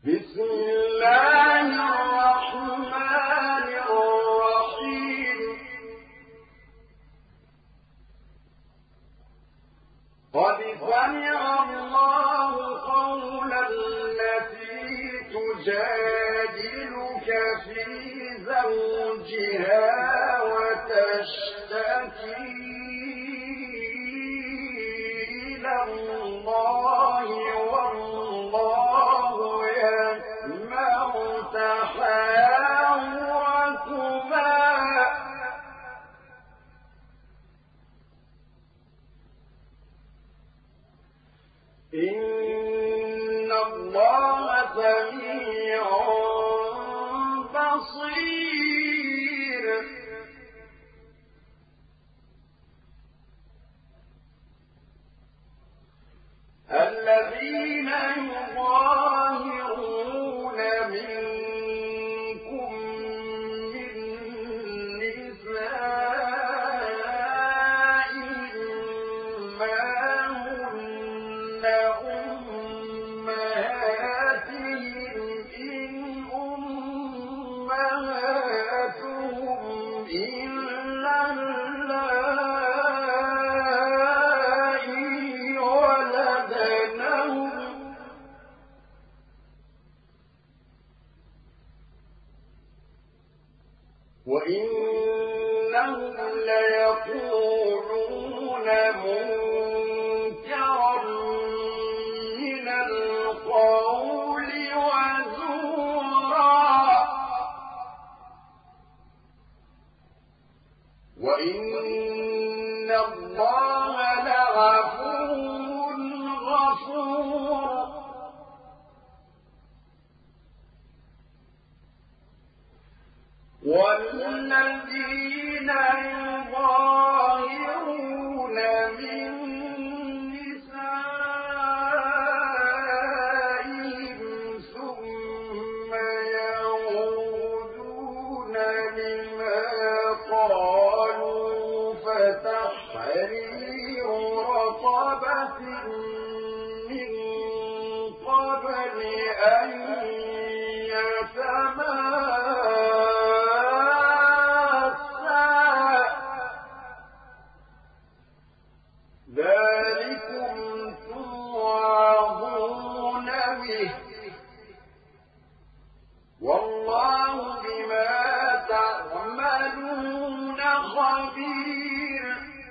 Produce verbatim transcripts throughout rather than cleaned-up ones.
بسم الله الرحمن الرحيم قد سمع الله قول التي تجادلك في زوجها وتشتكي إلى الله والله يسمع تحاوركما إن الله سميع بصير الذين يظاهرون منكم من نسائهم ما هن أمهاتهم إن أمهاتهم إلا اللائي ولدنهم وإنهم ليقولون منكرا من القول وزورا وإن الله لعفو غفور والذين يظاهرون من نسائهم ثم يعودون لما قالوا فتحرير رقبة من قبل أن يتماسا ذلكم توعظون به والله بما تعملون خبير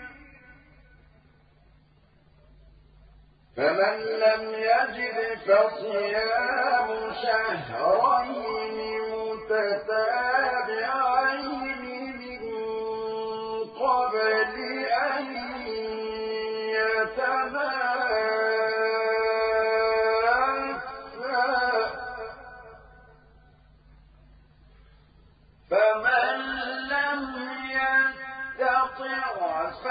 فمن لم يجد فصيام شهرين متتابعين من قبل أن يتماسا فمن لم يستطع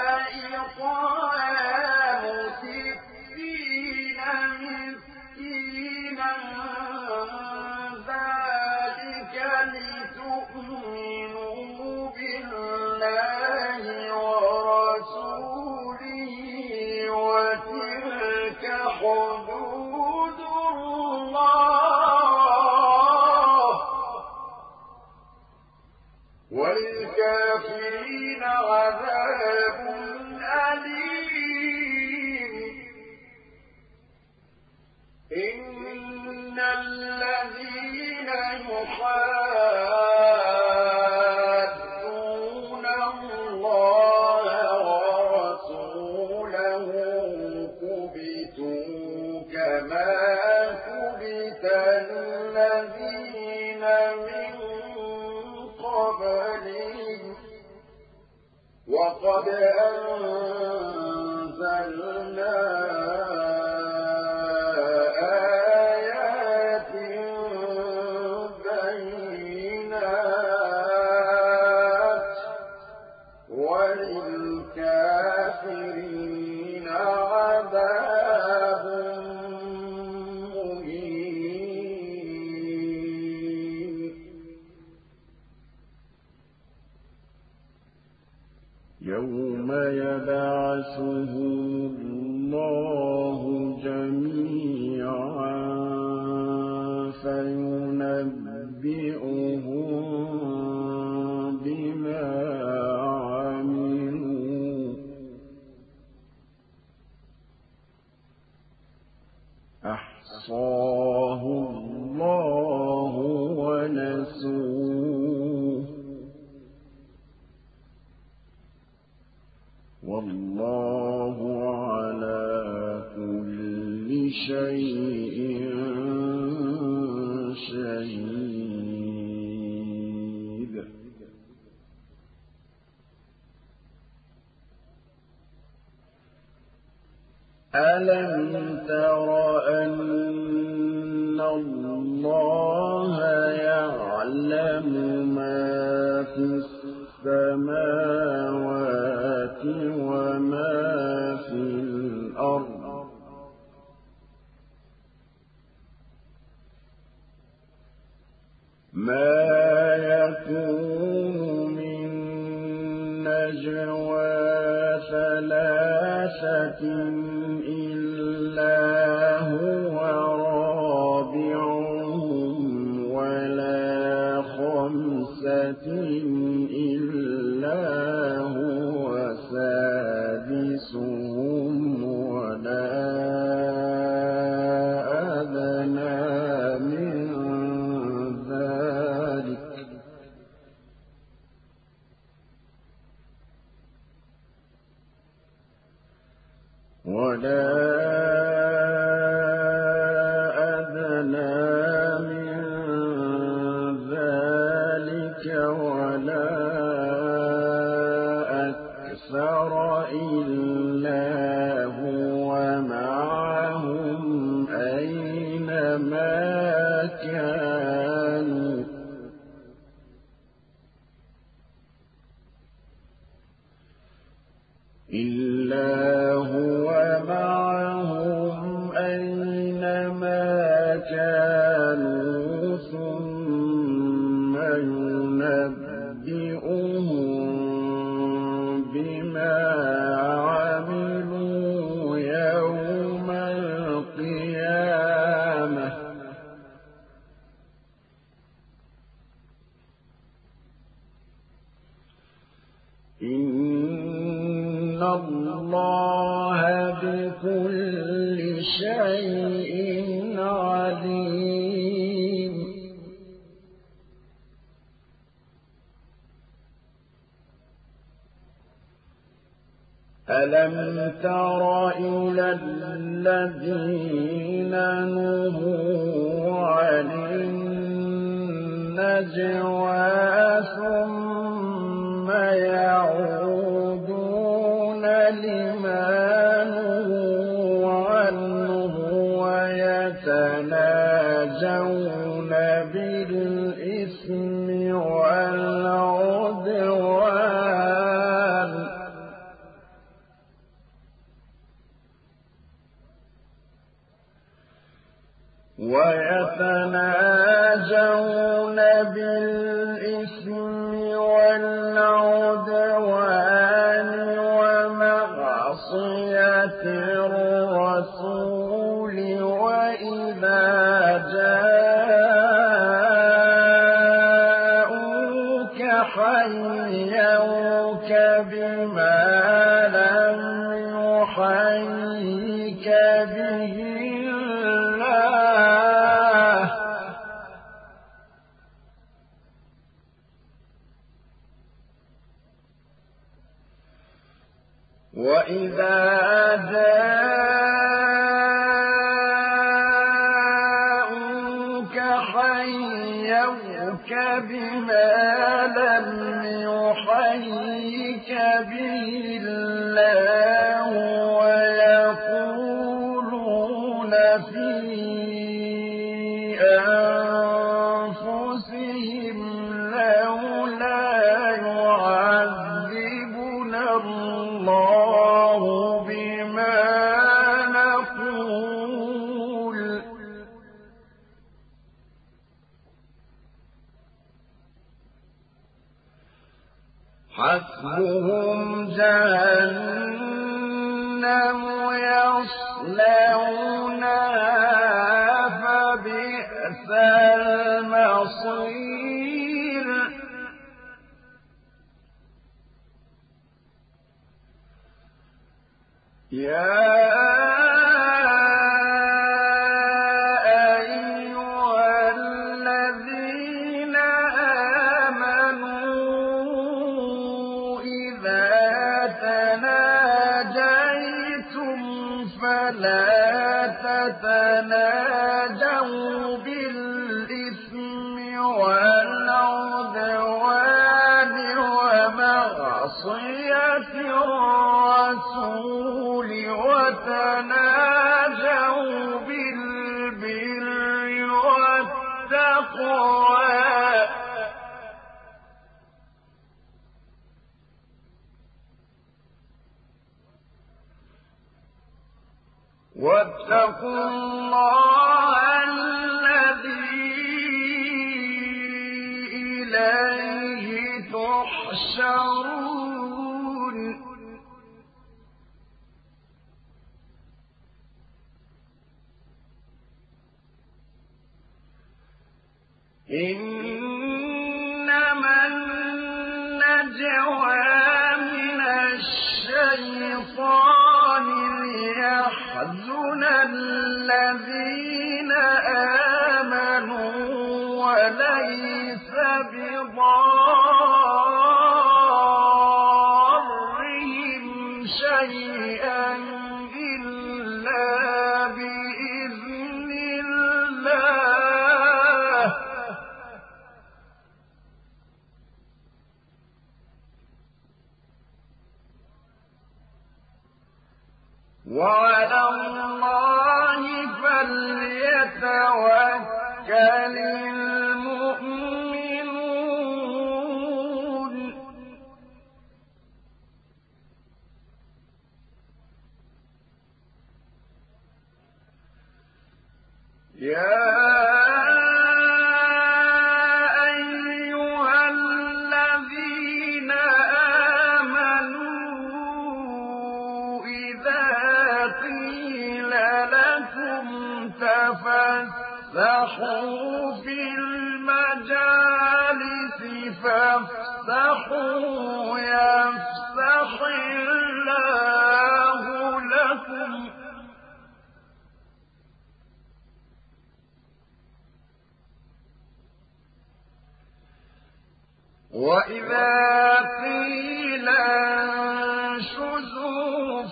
فإطعام ستين مسكينا ذلك لتؤمنوا بالله ورسوله وتلك حدود الله وللكافرين عذاب أليم إن الذين يحادون الله ورسوله كبتوا كما كبت الذين من قبلهم وقد أنزلنا آيات بينات وللكافرين عذاب مهين يوم يدعو بما عملوا أحصاه الله ونسوه والله على كل شيء شهيد. ألم تر أن الله يعلم ما في السماوات وما في الأرض ما يكون من نجوى ثلاثة إلا هو رابعهم ولا خمسة إلا هو سادسهم ولا أدنى من ذلك ولا أدنى من ذلك ولا أكثر إلا هو معهم أينما كانوا إلا هو معهم أينما كانوا ثم ينبئهم بما عملوا يوم القيامة إن الله بكل شيء عليم. ألم تر إلى الذين نهوا عن النجوى ثم يعودون لما نهوا عنه ويتناجون بالإثم والعدوان ويتناجون بالإثم والعدوان ومعصية الرسول وإذا جاءوك حيوك بما لم يحيك به وإذا جاءوك حيوك بما لم يحيك به الله ويقولون في أنفسهم لولا يعذبنا الله بما نقول حسبهم جهنم يصلونها فبئس المصير. بصير يا فلا تتناجوا بالإثم والعدوان ومعصية الرسول وتناجوا بالبر والتقوى واتقوا الله الذي إليه تحشرون إنما النجوى من الشيطان ليحزن الذين آمنوا وليس بضارهم شيئا إلا بإذن الله وعلى الله فليتوكل المؤمنون يا أيها الذين آمنوا إذا قيل لكم تفسحوا في المجالس فافسحوا يفسح الله لكم وإذا قيل انشزوا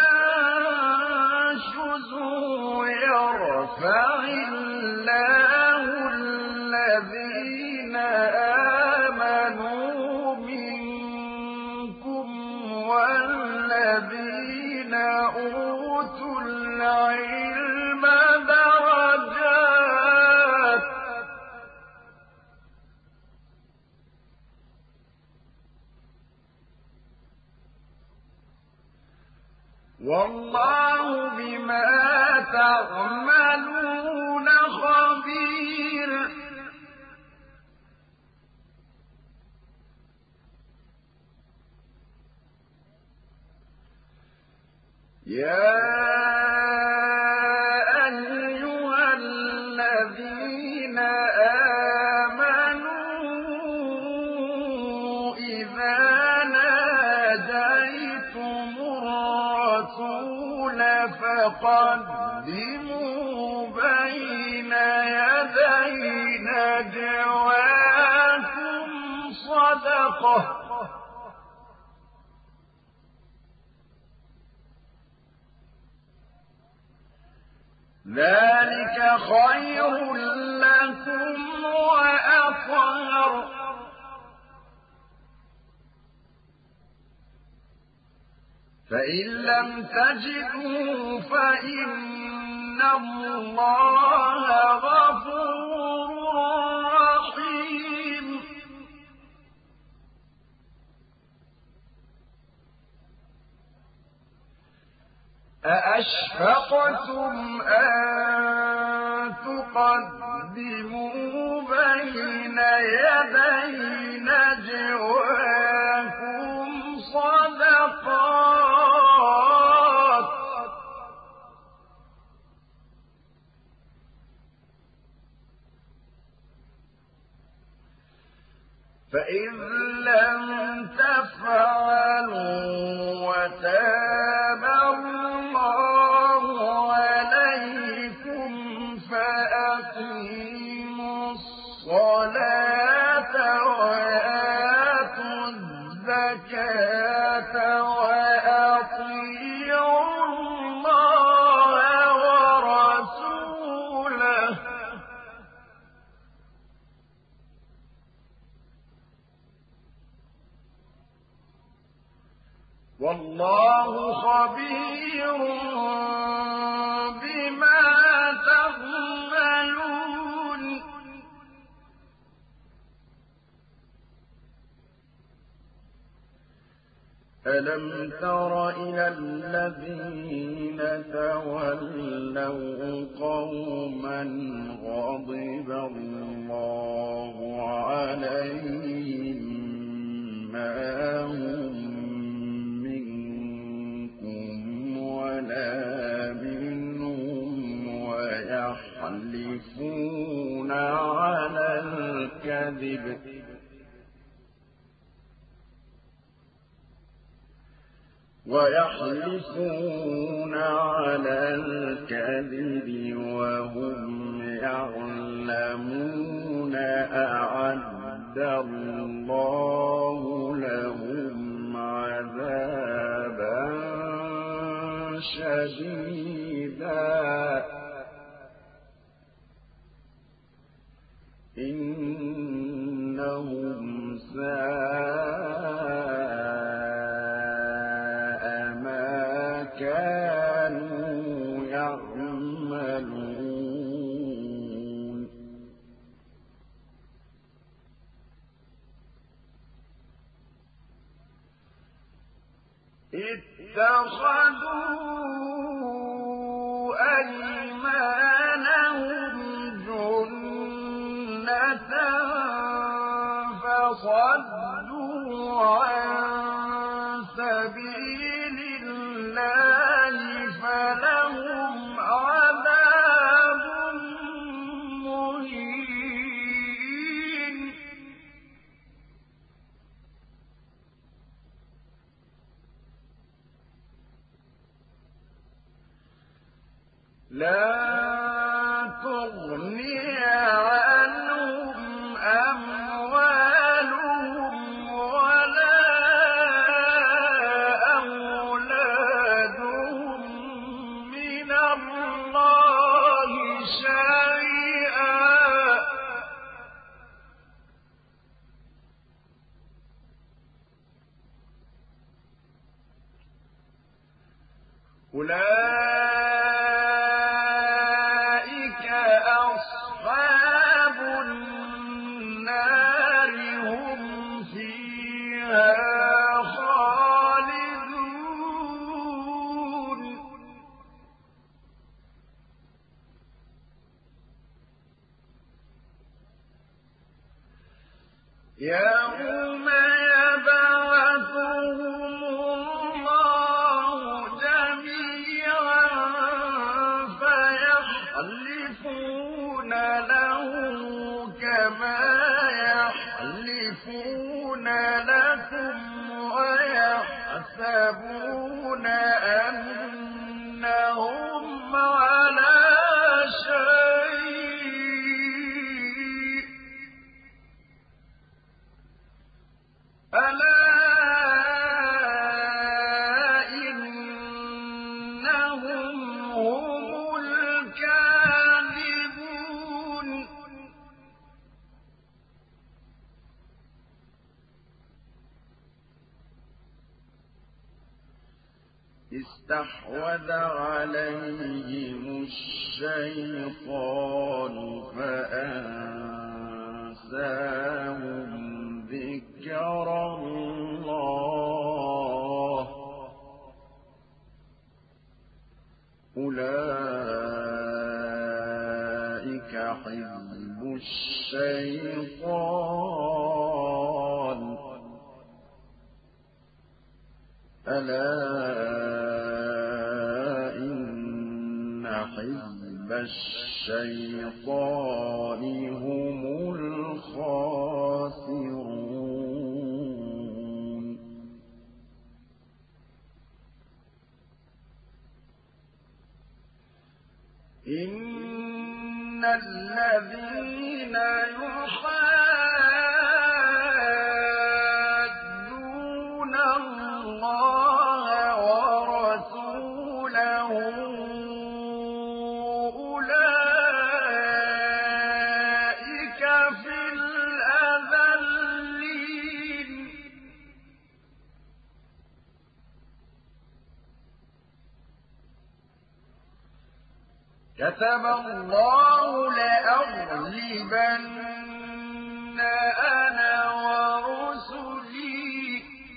فانشزوا يرفع الله الذين آمنوا منكم والذين أوتوا العلم درجات والله بما تعملون خبير يا أيها الذين آمنوا إذا ناجيتم الرسول فقدموا بين يدي نجواكم صدقة ذلك خير لكم وأطهر فإن لم تجدوا فإن الله غفور رحيم أأشفقتم أن تقدموا بين يدي نجواكم صدقات فإذ لم تفعلوا وتاب الله عليكم فأقيموا الصلاة وآتوا الزكاة وأطيعوا الله ورسوله والله خبير بما تعملون ألم تر إلى الذين تولوا قوما غضب الله عليهم ما هم ولا منهم ويحلفون على الكذب ويحلفون على الكذب وهم يعلمون أعد الله لهم عذابا شديدا إنهم ساء ما كانوا يعملون اتخذوا أيمانهم جنة فصدوا عن سبيل الله فلهم عذاب مهين لا تغني عنهم أموالهم ولا أولادهم من الله شيئا أولئك أصحاب النار هم فيها خالدون يوم يبعثهم الله جميعا فيحلفون له كما يحلفون لكم ويحسبون أنهم على شيء ألا إنهم هم الكاذبون استحوذ عليهم الشيطان فأنساهم ذكر الله أولئك حزب الشيطان ألا إن حزب الشيطان هم الخاسرون الذين يحادون الله ورسوله أولئك في الأذلين كتب الله لأغلبن أنا ورسلي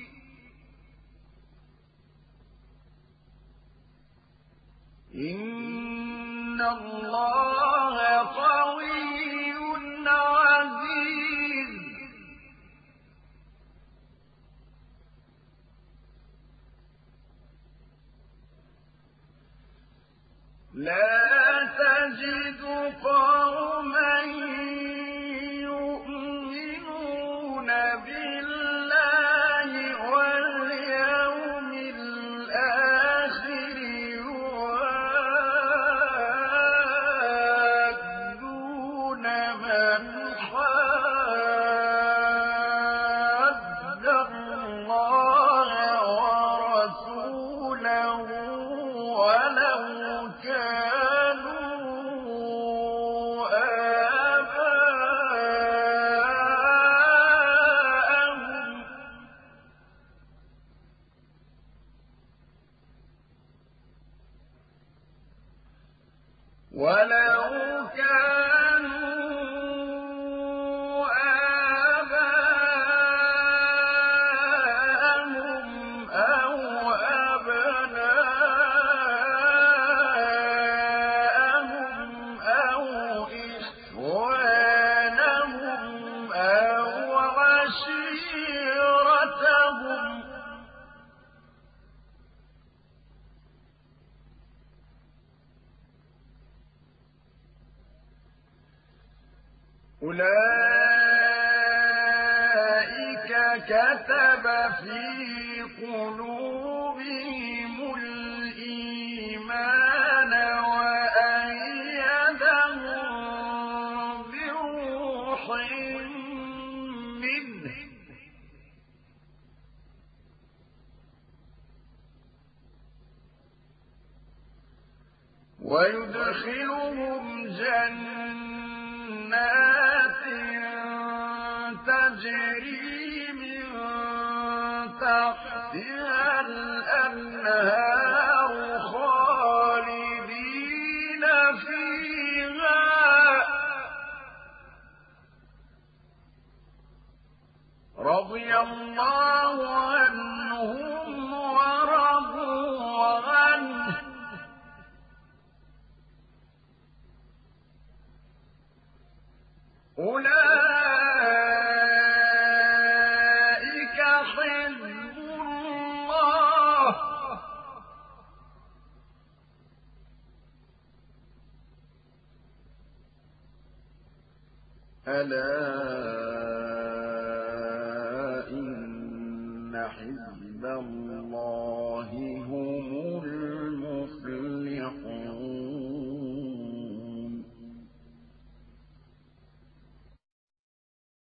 إن الله قوي عزيز لا تجد قوما يؤمنون بالله واليوم الآخر يوادون من حاد الله ورسوله ولو كانوا آباءهم ولو كانوا آباءهم أو أبناءهم أو إخوانهم أو عشيرتهم أولئك كتب في قلوبهم الإيمان وأيدهم بروح منه ويدخلهم جنات تجري من تحتها الأنهار خالدين فيها رضي الله عنهم ورضوا عنه أولئك حزب الله ألا